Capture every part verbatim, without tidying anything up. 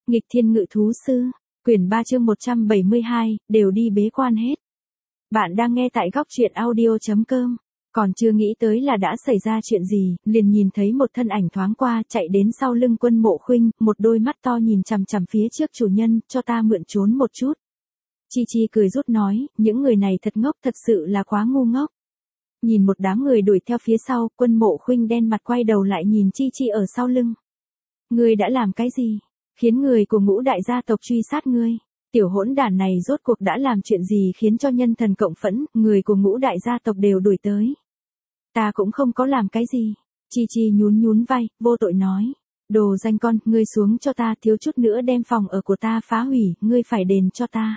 Nghịch thiên ngự thú sư, quyển ba chương một trăm bảy mươi hai, đều đi bế quan hết. Bạn đang nghe tại góc truyện audio chấm com. Còn chưa nghĩ tới là đã xảy ra chuyện gì, liền nhìn thấy một thân ảnh thoáng qua chạy đến sau lưng Quân Mộ Khuynh, một đôi mắt to nhìn chằm chằm phía trước chủ nhân, cho ta mượn trốn một chút. Chi Chi cười rút nói, những người này thật ngốc, thật sự là quá ngu ngốc. Nhìn một đám người đuổi theo phía sau, Quân Mộ Khuynh đen mặt quay đầu lại nhìn Chi Chi ở sau lưng. Ngươi đã làm cái gì? Khiến người của Ngũ đại gia tộc truy sát ngươi. Tiểu hỗn đản này rốt cuộc đã làm chuyện gì khiến cho nhân thần cộng phẫn, người của Ngũ đại gia tộc đều đuổi tới. Ta cũng không có làm cái gì. Chi Chi nhún nhún vai, vô tội nói. Đồ danh con, ngươi xuống cho ta, thiếu chút nữa đem phòng ở của ta phá hủy, ngươi phải đền cho ta.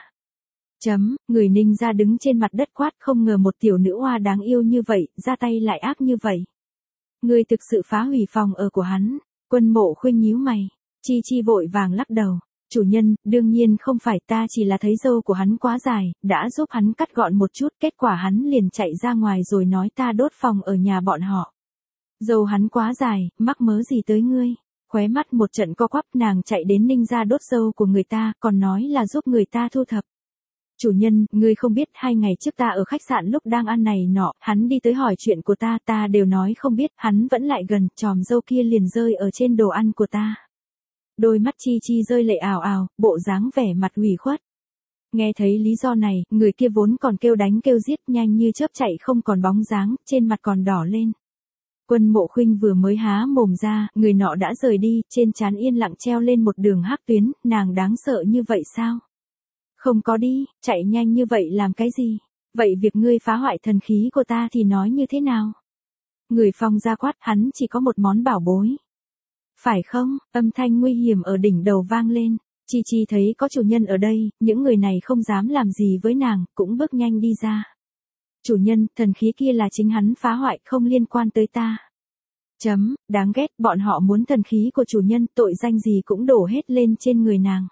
Chấm, người Ninh gia đứng trên mặt đất quát, không ngờ một tiểu nữ hoa đáng yêu như vậy, ra tay lại ác như vậy. Ngươi thực sự phá hủy phòng ở của hắn. Quân Mộ Khuynh nhíu mày. Chi Chi vội vàng lắc đầu. Chủ nhân, đương nhiên không phải, ta chỉ là thấy râu của hắn quá dài, đã giúp hắn cắt gọn một chút, kết quả hắn liền chạy ra ngoài rồi nói ta đốt phòng ở nhà bọn họ. Râu hắn quá dài, mắc mớ gì tới ngươi? Khóe mắt một trận co quắp, nàng chạy đến Ninh gia đốt râu của người ta, còn nói là giúp người ta thu thập. Chủ nhân, ngươi không biết, hai ngày trước ta ở khách sạn lúc đang ăn này nọ, hắn đi tới hỏi chuyện của ta, ta đều nói không biết, hắn vẫn lại gần, chòm râu kia liền rơi ở trên đồ ăn của ta. Đôi mắt Chi Chi rơi lệ ào ào, bộ dáng vẻ mặt ủy khuất. Nghe thấy lý do này, người kia vốn còn kêu đánh kêu giết, nhanh như chớp chạy không còn bóng dáng, trên mặt còn đỏ lên. Quân Mộ Khuynh vừa mới há mồm ra, người nọ đã rời đi, trên trán yên lặng treo lên một đường hắc tuyến, nàng đáng sợ như vậy sao? Không có đi, chạy nhanh như vậy làm cái gì? Vậy việc ngươi phá hoại thần khí của ta thì nói như thế nào? Người Phong gia quát, hắn chỉ có một món bảo bối. Phải không? Âm thanh nguy hiểm ở đỉnh đầu vang lên. Chi Chi thấy có chủ nhân ở đây, những người này không dám làm gì với nàng, cũng bước nhanh đi ra. Chủ nhân, thần khí kia là chính hắn phá hoại, không liên quan tới ta. Chấm, đáng ghét, bọn họ muốn thần khí của chủ nhân, tội danh gì cũng đổ hết lên trên người nàng.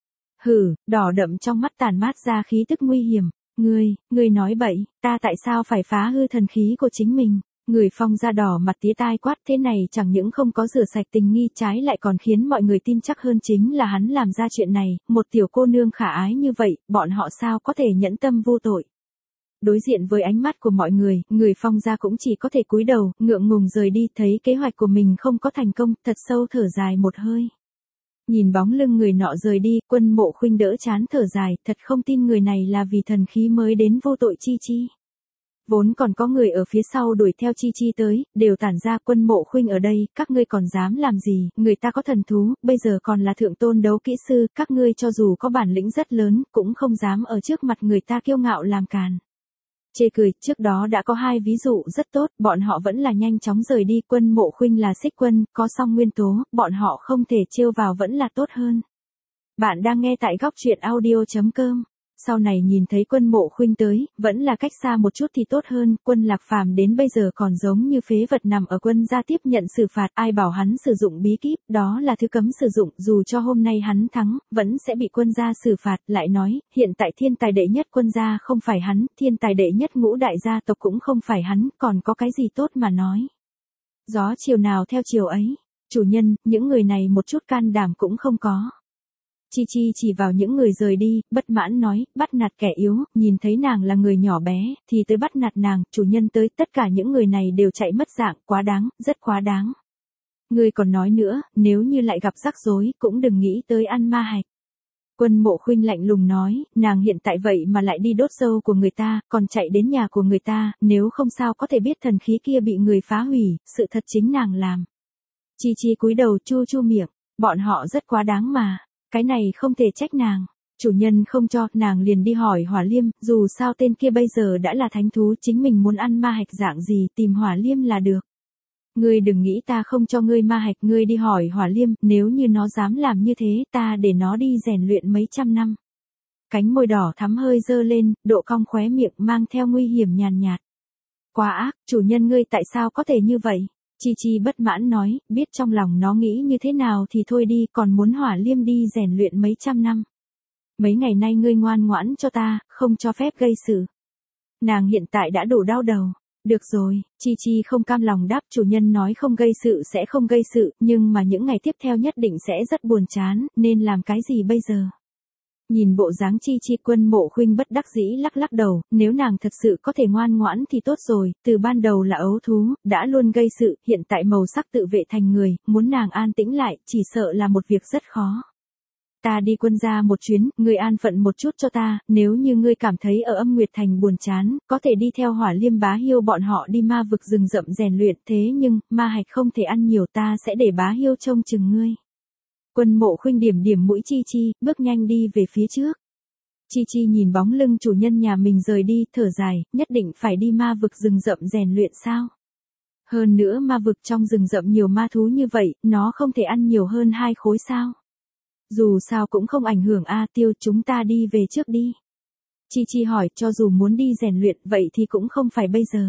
Hừ, đỏ đậm trong mắt tàn mát ra khí tức nguy hiểm. Ngươi, ngươi nói bậy, ta tại sao phải phá hư thần khí của chính mình? Người Phong da đỏ mặt tía tai quát, thế này chẳng những không có rửa sạch tình nghi, trái lại còn khiến mọi người tin chắc hơn chính là hắn làm ra chuyện này, một tiểu cô nương khả ái như vậy, bọn họ sao có thể nhẫn tâm vô tội. Đối diện với ánh mắt của mọi người, người Phong gia cũng chỉ có thể cúi đầu, ngượng ngùng rời đi, thấy kế hoạch của mình không có thành công, thật sâu thở dài một hơi. Nhìn bóng lưng người nọ rời đi, Quân Mộ Khuynh đỡ chán thở dài, thật không tin người này là vì thần khí mới đến vô tội Chi Chi. Vốn còn có người ở phía sau đuổi theo Chi Chi tới, đều tản ra. Quân Mộ Khuynh ở đây, các ngươi còn dám làm gì, người ta có thần thú, bây giờ còn là thượng tôn đấu kỹ sư, các ngươi cho dù có bản lĩnh rất lớn, cũng không dám ở trước mặt người ta kiêu ngạo làm càn. Chê cười, trước đó đã có hai ví dụ rất tốt, bọn họ vẫn là nhanh chóng rời đi. Quân Mộ Khuynh là xích quân, có song nguyên tố, bọn họ không thể trêu vào vẫn là tốt hơn. Bạn đang nghe tại góc truyện audio chấm com. Sau này nhìn thấy Quân Mộ Khuynh tới, vẫn là cách xa một chút thì tốt hơn, Quân Lạc Phàm đến bây giờ còn giống như phế vật nằm ở quân gia tiếp nhận xử phạt, ai bảo hắn sử dụng bí kíp, đó là thứ cấm sử dụng, dù cho hôm nay hắn thắng, vẫn sẽ bị quân gia xử phạt, lại nói, hiện tại thiên tài đệ nhất quân gia không phải hắn, thiên tài đệ nhất Ngũ đại gia tộc cũng không phải hắn, còn có cái gì tốt mà nói. Gió chiều nào theo chiều ấy, chủ nhân, những người này một chút can đảm cũng không có. Chi Chi chỉ vào những người rời đi, bất mãn nói, bắt nạt kẻ yếu, nhìn thấy nàng là người nhỏ bé, thì tới bắt nạt nàng, chủ nhân tới, tất cả những người này đều chạy mất dạng, quá đáng, rất quá đáng. Ngươi còn nói nữa, nếu như lại gặp rắc rối, cũng đừng nghĩ tới ăn ma hạch. Quân Mộ Khuynh lạnh lùng nói, nàng hiện tại vậy mà lại đi đốt râu của người ta, còn chạy đến nhà của người ta, nếu không sao có thể biết thần khí kia bị người phá hủy, sự thật chính nàng làm. Chi Chi cúi đầu chu chu miệng, bọn họ rất quá đáng mà. Cái này không thể trách nàng, chủ nhân không cho, nàng liền đi hỏi Hỏa Liêm, dù sao tên kia bây giờ đã là thánh thú, chính mình muốn ăn ma hạch dạng gì, tìm Hỏa Liêm là được. Ngươi đừng nghĩ ta không cho ngươi ma hạch, ngươi đi hỏi Hỏa Liêm, nếu như nó dám làm như thế, ta để nó đi rèn luyện mấy trăm năm. Cánh môi đỏ thắm hơi dơ lên, độ cong khóe miệng mang theo nguy hiểm nhàn nhạt. Quá ác, chủ nhân ngươi tại sao có thể như vậy? Chi Chi bất mãn nói, biết trong lòng nó nghĩ như thế nào thì thôi đi, còn muốn Hỏa Liêm đi rèn luyện mấy trăm năm. Mấy ngày nay ngươi ngoan ngoãn cho ta, không cho phép gây sự. Nàng hiện tại đã đủ đau đầu. Được rồi, Chi Chi không cam lòng đáp, chủ nhân nói không gây sự sẽ không gây sự, nhưng mà những ngày tiếp theo nhất định sẽ rất buồn chán, nên làm cái gì bây giờ? Nhìn bộ dáng Chi Chi, Quân Mộ Khuynh bất đắc dĩ lắc lắc đầu, nếu nàng thật sự có thể ngoan ngoãn thì tốt rồi, từ ban đầu là ấu thú, đã luôn gây sự, hiện tại màu sắc tự vệ thành người, muốn nàng an tĩnh lại, chỉ sợ là một việc rất khó. Ta đi quân gia một chuyến, ngươi an phận một chút cho ta, nếu như ngươi cảm thấy ở Âm Nguyệt Thành buồn chán, có thể đi theo Hỏa Liêm Bá Hiêu bọn họ đi ma vực rừng rậm rèn luyện, thế nhưng, ma hạch không thể ăn nhiều, ta sẽ để Bá Hiêu trông chừng ngươi. Quân Mộ Khuynh điểm điểm mũi Chi Chi, bước nhanh đi về phía trước. Chi Chi nhìn bóng lưng chủ nhân nhà mình rời đi, thở dài, nhất định phải đi ma vực rừng rậm rèn luyện sao? Hơn nữa ma vực trong rừng rậm nhiều ma thú như vậy, nó không thể ăn nhiều hơn hai khối sao? Dù sao cũng không ảnh hưởng a, Tiêu, chúng ta đi về trước đi. Chi Chi hỏi, cho dù muốn đi rèn luyện, vậy thì cũng không phải bây giờ.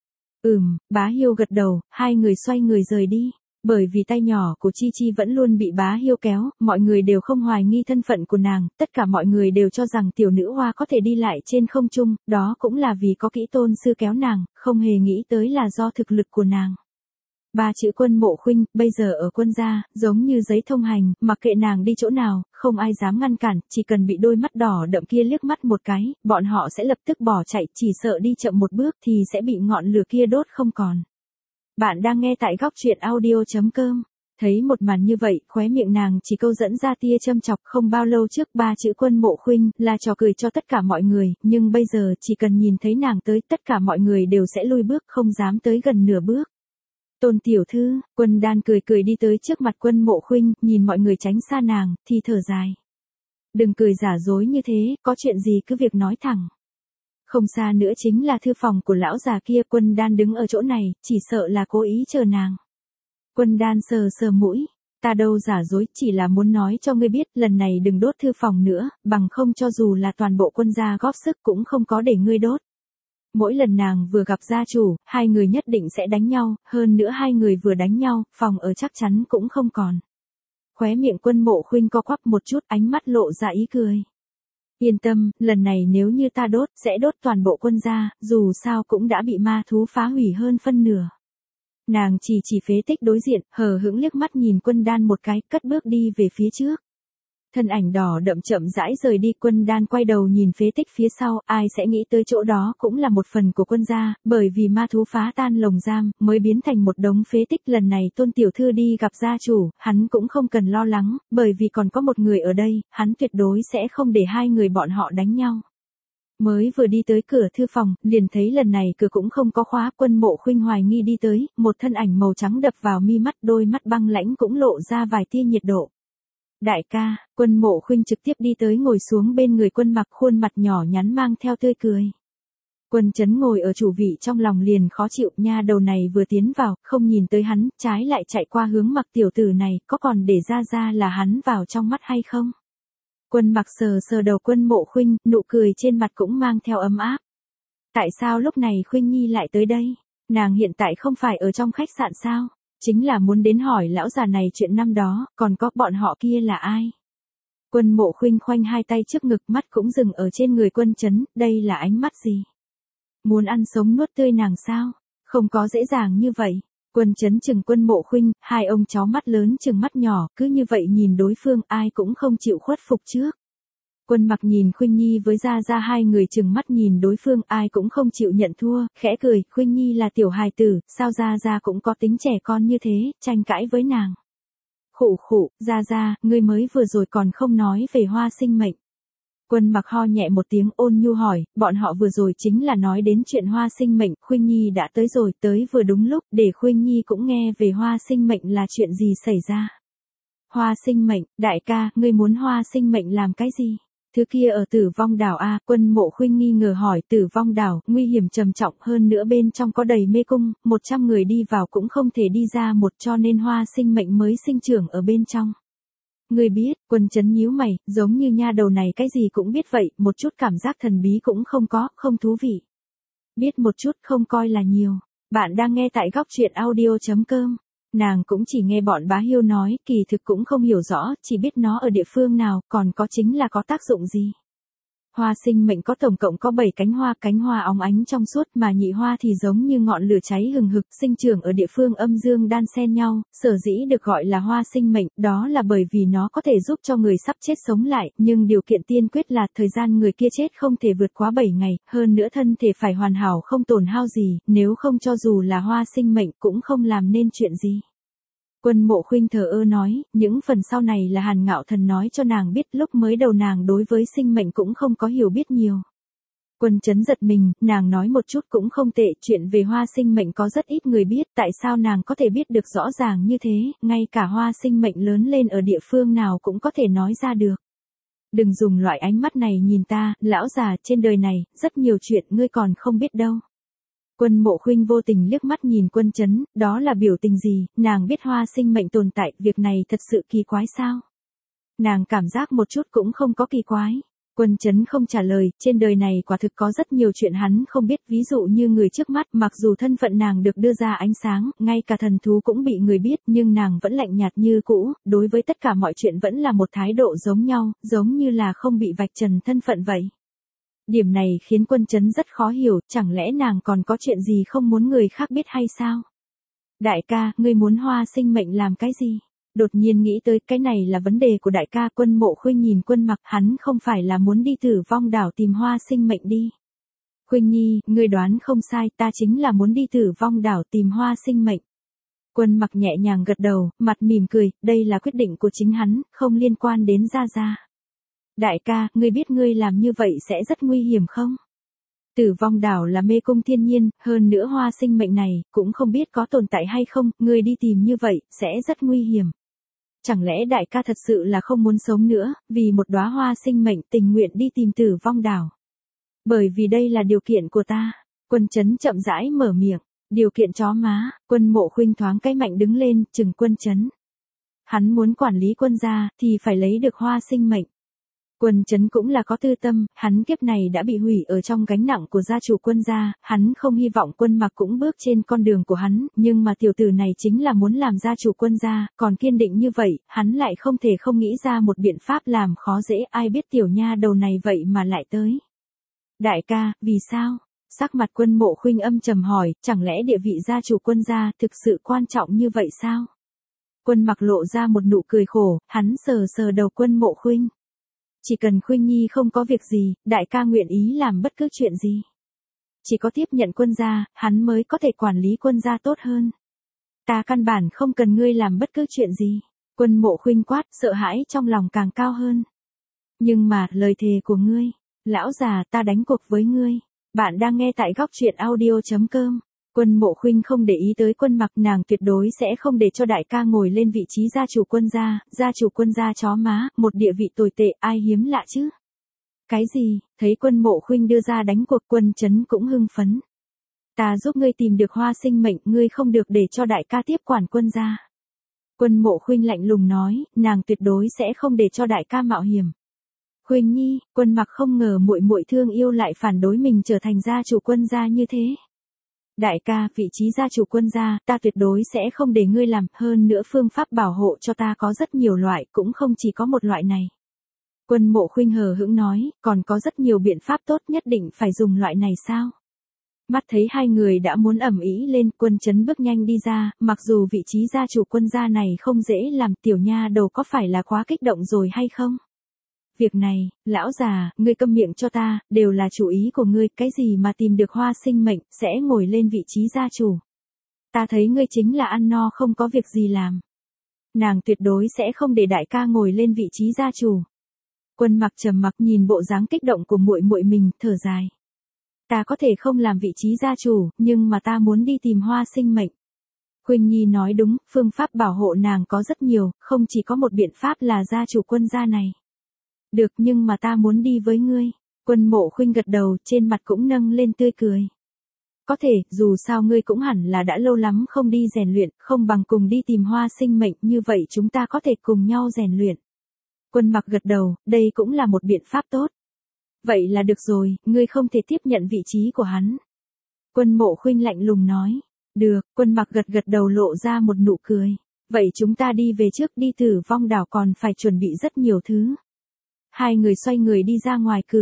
Ừm, Bá Hiêu gật đầu, hai người xoay người rời đi. Bởi vì tay nhỏ của Chi Chi vẫn luôn bị Bá Hiêu kéo, mọi người đều không hoài nghi thân phận của nàng, tất cả mọi người đều cho rằng tiểu nữ hoa có thể đi lại trên không trung, đó cũng là vì có kỹ tôn sư kéo nàng, không hề nghĩ tới là do thực lực của nàng. Ba chữ Quân Mộ Khuynh, bây giờ ở quân gia, giống như giấy thông hành, mặc kệ nàng đi chỗ nào, không ai dám ngăn cản, chỉ cần bị đôi mắt đỏ đậm kia liếc mắt một cái, bọn họ sẽ lập tức bỏ chạy, chỉ sợ đi chậm một bước thì sẽ bị ngọn lửa kia đốt không còn. Bạn đang nghe tại góc truyện audio chấm com. Thấy một màn như vậy, khóe miệng nàng chỉ câu dẫn ra tia châm chọc, không bao lâu trước ba chữ Quân Mộ Khuynh là trò cười cho tất cả mọi người, nhưng bây giờ chỉ cần nhìn thấy nàng tới, tất cả mọi người đều sẽ lui bước, không dám tới gần nửa bước. Tôn tiểu thư, Quân Đan cười cười đi tới trước mặt Quân Mộ Khuynh, nhìn mọi người tránh xa nàng, thì thở dài. Đừng cười giả dối như thế, có chuyện gì cứ việc nói thẳng. Không xa nữa chính là thư phòng của lão già kia, Quân Đan đứng ở chỗ này, chỉ sợ là cố ý chờ nàng. Quân Đan sờ sờ mũi, ta đâu giả dối, chỉ là muốn nói cho ngươi biết, lần này đừng đốt thư phòng nữa, bằng không cho dù là toàn bộ quân gia góp sức cũng không có để ngươi đốt. Mỗi lần nàng vừa gặp gia chủ, hai người nhất định sẽ đánh nhau, hơn nữa hai người vừa đánh nhau, phòng ở chắc chắn cũng không còn. Khóe miệng Quân Mộ Khuynh co quắp một chút, ánh mắt lộ ra ý cười. Yên tâm, lần này nếu như ta đốt, sẽ đốt toàn bộ quân gia, dù sao cũng đã bị ma thú phá hủy hơn phân nửa. Nàng chỉ chỉ phế tích đối diện, hờ hững liếc mắt nhìn Quân Đan một cái, cất bước đi về phía trước. Thân ảnh đỏ đậm chậm rãi rời đi, Quân Đan quay đầu nhìn phế tích phía sau, ai sẽ nghĩ tới chỗ đó cũng là một phần của quân gia, bởi vì ma thú phá tan lồng giam, mới biến thành một đống phế tích. Lần này Tôn tiểu thư đi gặp gia chủ, hắn cũng không cần lo lắng, bởi vì còn có một người ở đây, hắn tuyệt đối sẽ không để hai người bọn họ đánh nhau. Mới vừa đi tới cửa thư phòng, liền thấy lần này cửa cũng không có khóa, Quân Mộ Khuynh hoài nghi đi tới, một thân ảnh màu trắng đập vào mi mắt, đôi mắt băng lãnh cũng lộ ra vài tia nhiệt độ. Đại ca, Quân Mộ Khuynh trực tiếp đi tới ngồi xuống bên người Quân Mặc, khuôn mặt nhỏ nhắn mang theo tươi cười. Quân Chấn ngồi ở chủ vị trong lòng liền khó chịu, nha đầu này vừa tiến vào, không nhìn tới hắn, trái lại chạy qua hướng Mặc, tiểu tử này, có còn để ra ra là hắn vào trong mắt hay không? Quân Mặc sờ sờ đầu Quân Mộ Khuynh, nụ cười trên mặt cũng mang theo ấm áp. Tại sao lúc này Khuynh Nhi lại tới đây? Nàng hiện tại không phải ở trong khách sạn sao? Chính là muốn đến hỏi lão già này chuyện năm đó, còn có bọn họ kia là ai? Quân Mộ Khuynh khoanh hai tay trước ngực, mắt cũng dừng ở trên người Quân Chấn, đây là ánh mắt gì? Muốn ăn sống nuốt tươi nàng sao? Không có dễ dàng như vậy. Quân Chấn chừng Quân Mộ Khuynh, hai ông cháu mắt lớn chừng mắt nhỏ, cứ như vậy nhìn đối phương, ai cũng không chịu khuất phục trước. Quân Mặc nhìn Khuynh Nhi với Gia Gia, hai người chừng mắt nhìn đối phương, ai cũng không chịu nhận thua, khẽ cười, Khuynh Nhi là tiểu hài tử, sao Gia Gia cũng có tính trẻ con như thế, tranh cãi với nàng. Khụ khụ, Gia Gia, ngươi mới vừa rồi còn không nói về Hoa Sinh Mệnh. Quân Mặc ho nhẹ một tiếng, ôn nhu hỏi, bọn họ vừa rồi chính là nói đến chuyện Hoa Sinh Mệnh, Khuynh Nhi đã tới rồi, tới vừa đúng lúc, để Khuynh Nhi cũng nghe về Hoa Sinh Mệnh là chuyện gì xảy ra. Hoa Sinh Mệnh, đại ca, ngươi muốn Hoa Sinh Mệnh làm cái gì? Thứ kia ở Tử Vong Đảo a? Quân Mộ Khuynh nghi ngờ hỏi. Tử Vong Đảo, nguy hiểm trầm trọng, hơn nữa bên trong có đầy mê cung, một trăm người đi vào cũng không thể đi ra một, cho nên Hoa Sinh Mệnh mới sinh trưởng ở bên trong. Ngươi biết? Quân Chấn nhíu mày, giống như nha đầu này cái gì cũng biết vậy, một chút cảm giác thần bí cũng không có, không thú vị. Biết một chút không coi là nhiều. Bạn đang nghe tại góc truyện audio chấm com. Nàng cũng chỉ nghe bọn Bá Hiêu nói, kỳ thực cũng không hiểu rõ, chỉ biết nó ở địa phương nào, còn có chính là có tác dụng gì. Hoa sinh mệnh có tổng cộng có bảy cánh hoa, cánh hoa óng ánh trong suốt, mà nhị hoa thì giống như ngọn lửa cháy hừng hực, sinh trưởng ở địa phương âm dương đan xen nhau, sở dĩ được gọi là hoa sinh mệnh, đó là bởi vì nó có thể giúp cho người sắp chết sống lại, nhưng điều kiện tiên quyết là thời gian người kia chết không thể vượt quá bảy ngày, hơn nữa thân thể phải hoàn hảo không tổn hao gì, nếu không cho dù là hoa sinh mệnh cũng không làm nên chuyện gì. Quân Mộ Khuynh thờ ơ nói, những phần sau này là Hàn Ngạo Thần nói cho nàng biết, lúc mới đầu nàng đối với sinh mệnh cũng không có hiểu biết nhiều. Quân Chấn giật mình, nàng nói một chút cũng không tệ, chuyện về hoa sinh mệnh có rất ít người biết, tại sao nàng có thể biết được rõ ràng như thế, ngay cả hoa sinh mệnh lớn lên ở địa phương nào cũng có thể nói ra được. Đừng dùng loại ánh mắt này nhìn ta, lão già, trên đời này, rất nhiều chuyện ngươi còn không biết đâu. Quân Mộ Khuynh vô tình liếc mắt nhìn Quân Chấn, đó là biểu tình gì, nàng biết hoa sinh mệnh tồn tại, việc này thật sự kỳ quái sao? Nàng cảm giác một chút cũng không có kỳ quái. Quân Chấn không trả lời, trên đời này quả thực có rất nhiều chuyện hắn không biết, ví dụ như người trước mắt, mặc dù thân phận nàng được đưa ra ánh sáng, ngay cả thần thú cũng bị người biết, nhưng nàng vẫn lạnh nhạt như cũ, đối với tất cả mọi chuyện vẫn là một thái độ giống nhau, giống như là không bị vạch trần thân phận vậy. Điểm này khiến Quân Chấn rất khó hiểu, chẳng lẽ nàng còn có chuyện gì không muốn người khác biết hay sao? Đại ca, ngươi muốn hoa sinh mệnh làm cái gì? Đột nhiên nghĩ tới cái này là vấn đề của đại ca. Quân Mộ Khuynh nhìn Quân Mặc, hắn không phải là muốn đi Tử Vong đảo tìm hoa sinh mệnh đi. Khuynh Nhi, ngươi đoán không sai, ta chính là muốn đi Tử Vong đảo tìm hoa sinh mệnh. Quân Mặc nhẹ nhàng gật đầu, mặt mỉm cười, đây là quyết định của chính hắn, không liên quan đến Gia Gia. Đại ca, ngươi biết ngươi làm như vậy sẽ rất nguy hiểm không? Tử Vong đảo là mê cung thiên nhiên, hơn nữa hoa sinh mệnh này, cũng không biết có tồn tại hay không, ngươi đi tìm như vậy, sẽ rất nguy hiểm. Chẳng lẽ đại ca thật sự là không muốn sống nữa, vì một đóa hoa sinh mệnh tình nguyện đi tìm Tử Vong đảo? Bởi vì đây là điều kiện của ta. Quân Chấn chậm rãi mở miệng, điều kiện chó má. Quân Mộ Khuynh thoáng cái mạnh đứng lên, chừng Quân Chấn. Hắn muốn quản lý Quân gia, thì phải lấy được hoa sinh mệnh. Quân Chấn cũng là có tư tâm, hắn kiếp này đã bị hủy ở trong gánh nặng của gia chủ Quân gia, hắn không hy vọng Quân Mặc cũng bước trên con đường của hắn, nhưng mà tiểu tử này chính là muốn làm gia chủ Quân gia, còn kiên định như vậy, hắn lại không thể không nghĩ ra một biện pháp làm khó dễ, ai biết tiểu nha đầu này vậy mà lại tới. Đại ca, vì sao? Sắc mặt Quân Mộ Khuynh âm trầm hỏi, chẳng lẽ địa vị gia chủ Quân gia thực sự quan trọng như vậy sao? Quân Mặc lộ ra một nụ cười khổ, hắn sờ sờ đầu Quân Mộ Khuynh. Chỉ cần Khuynh Nhi không có việc gì, đại ca nguyện ý làm bất cứ chuyện gì. Chỉ có tiếp nhận Quân gia, hắn mới có thể quản lý Quân gia tốt hơn. Ta căn bản không cần ngươi làm bất cứ chuyện gì. Quân Mộ Khuynh quát, sợ hãi trong lòng càng cao hơn. Nhưng mà, lời thề của ngươi, lão già, ta đánh cuộc với ngươi. Bạn đang nghe tại góc truyện audio chấm com. Quân Mộ Khuynh không để ý tới Quân Mặc, nàng tuyệt đối sẽ không để cho đại ca ngồi lên vị trí gia chủ Quân gia, gia chủ Quân gia chó má, một địa vị tồi tệ, ai hiếm lạ chứ? Cái gì? Thấy Quân Mộ Khuynh đưa ra đánh cuộc, Quân Chấn cũng hưng phấn. Ta giúp ngươi tìm được hoa sinh mệnh, ngươi không được để cho đại ca tiếp quản Quân gia. Quân Mộ Khuynh lạnh lùng nói, nàng tuyệt đối sẽ không để cho đại ca mạo hiểm. Khuynh Nhi, Quân Mặc không ngờ muội muội thương yêu lại phản đối mình trở thành gia chủ Quân gia như thế. Đại ca, vị trí gia chủ Quân gia, ta tuyệt đối sẽ không để ngươi làm, hơn nữa phương pháp bảo hộ cho ta có rất nhiều loại, cũng không chỉ có một loại này. Quân Mộ Khuynh hờ hững nói, còn có rất nhiều biện pháp tốt, nhất định phải dùng loại này sao? Mắt thấy hai người đã muốn ầm ĩ lên, Quân Chấn bước nhanh đi ra, mặc dù vị trí gia chủ Quân gia này không dễ làm, tiểu nha đầu có phải là quá kích động rồi hay không? Việc này, lão già, ngươi câm miệng cho ta, đều là chủ ý của ngươi, cái gì mà tìm được hoa sinh mệnh, sẽ ngồi lên vị trí gia chủ. Ta thấy ngươi chính là ăn no không có việc gì làm. Nàng tuyệt đối sẽ không để đại ca ngồi lên vị trí gia chủ. Quân Mặc trầm mặc nhìn bộ dáng kích động của muội muội mình, thở dài. Ta có thể không làm vị trí gia chủ, nhưng mà ta muốn đi tìm hoa sinh mệnh. Khuynh Nhi nói đúng, phương pháp bảo hộ nàng có rất nhiều, không chỉ có một biện pháp là gia chủ Quân gia này. Được, nhưng mà ta muốn đi với ngươi. Quân Mộ Khuynh gật đầu, trên mặt cũng nâng lên tươi cười. Có thể, dù sao ngươi cũng hẳn là đã lâu lắm không đi rèn luyện, không bằng cùng đi tìm hoa sinh mệnh, như vậy chúng ta có thể cùng nhau rèn luyện. Quân Mặc gật đầu, đây cũng là một biện pháp tốt. Vậy là được rồi, ngươi không thể tiếp nhận vị trí của hắn. Quân Mộ Khuynh lạnh lùng nói. Được, Quân Mặc gật gật đầu lộ ra một nụ cười. Vậy chúng ta đi về trước, đi Tử Vong đảo còn phải chuẩn bị rất nhiều thứ. Hai người xoay người đi ra ngoài cửa.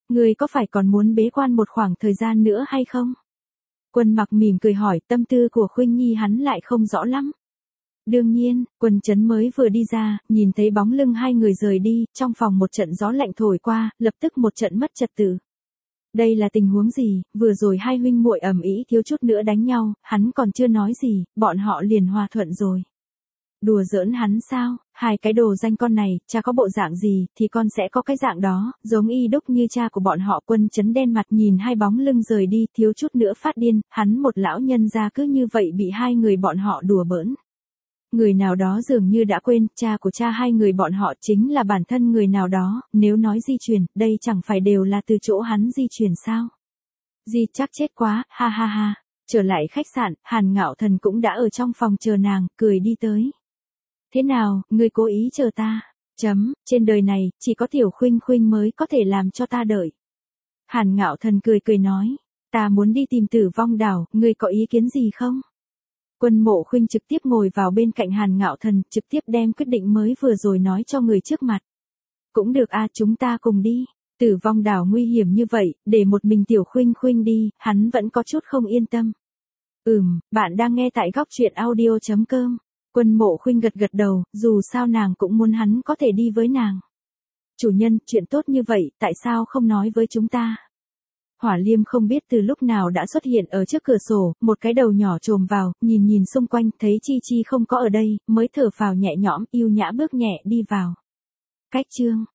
Ngươi có phải còn muốn bế quan một khoảng thời gian nữa hay không? Quân Mặc mỉm cười hỏi, tâm tư của Khuynh Nhi hắn lại không rõ lắm. Đương nhiên, Quân Chấn mới vừa đi ra, nhìn thấy bóng lưng hai người rời đi, trong phòng một trận gió lạnh thổi qua, lập tức một trận mất trật tự. Đây là tình huống gì, vừa rồi hai huynh muội ầm ĩ thiếu chút nữa đánh nhau, hắn còn chưa nói gì, bọn họ liền hòa thuận rồi. Đùa giỡn hắn sao, hai cái đồ danh con này, cha có bộ dạng gì, thì con sẽ có cái dạng đó, giống y đúc như cha của bọn họ. Quân Chấn đen mặt nhìn hai bóng lưng rời đi, thiếu chút nữa phát điên, hắn một lão nhân gia cứ như vậy bị hai người bọn họ đùa bỡn. Người nào đó dường như đã quên, cha của cha hai người bọn họ chính là bản thân người nào đó, nếu nói di truyền, đây chẳng phải đều là từ chỗ hắn di truyền sao? Di chắc chết quá, ha ha ha. Trở lại khách sạn, Hàn Ngạo Thần cũng đã ở trong phòng chờ nàng, cười đi tới. Thế nào, ngươi cố ý chờ ta? Chấm, trên đời này, chỉ có Tiểu Khuynh Khuynh mới có thể làm cho ta đợi. Hàn Ngạo Thần cười cười nói, ta muốn đi tìm Tử Vong Đảo, ngươi có ý kiến gì không? Quân Mộ Khuynh trực tiếp ngồi vào bên cạnh Hàn Ngạo Thần, trực tiếp đem quyết định mới vừa rồi nói cho người trước mặt. Cũng được a, chúng ta cùng đi. Tử Vong Đảo nguy hiểm như vậy, để một mình Tiểu Khuynh Khuynh đi, hắn vẫn có chút không yên tâm. Ừm, bạn đang nghe tại góc truyện audio chấm com. Quân Mộ Khuynh gật gật đầu, dù sao nàng cũng muốn hắn có thể đi với nàng. Chủ nhân, chuyện tốt như vậy, tại sao không nói với chúng ta? Hỏa Liêm không biết từ lúc nào đã xuất hiện ở trước cửa sổ, một cái đầu nhỏ chồm vào, nhìn nhìn xung quanh, thấy Chi Chi không có ở đây, mới thở phào nhẹ nhõm, yêu nhã bước nhẹ đi vào. Cách chương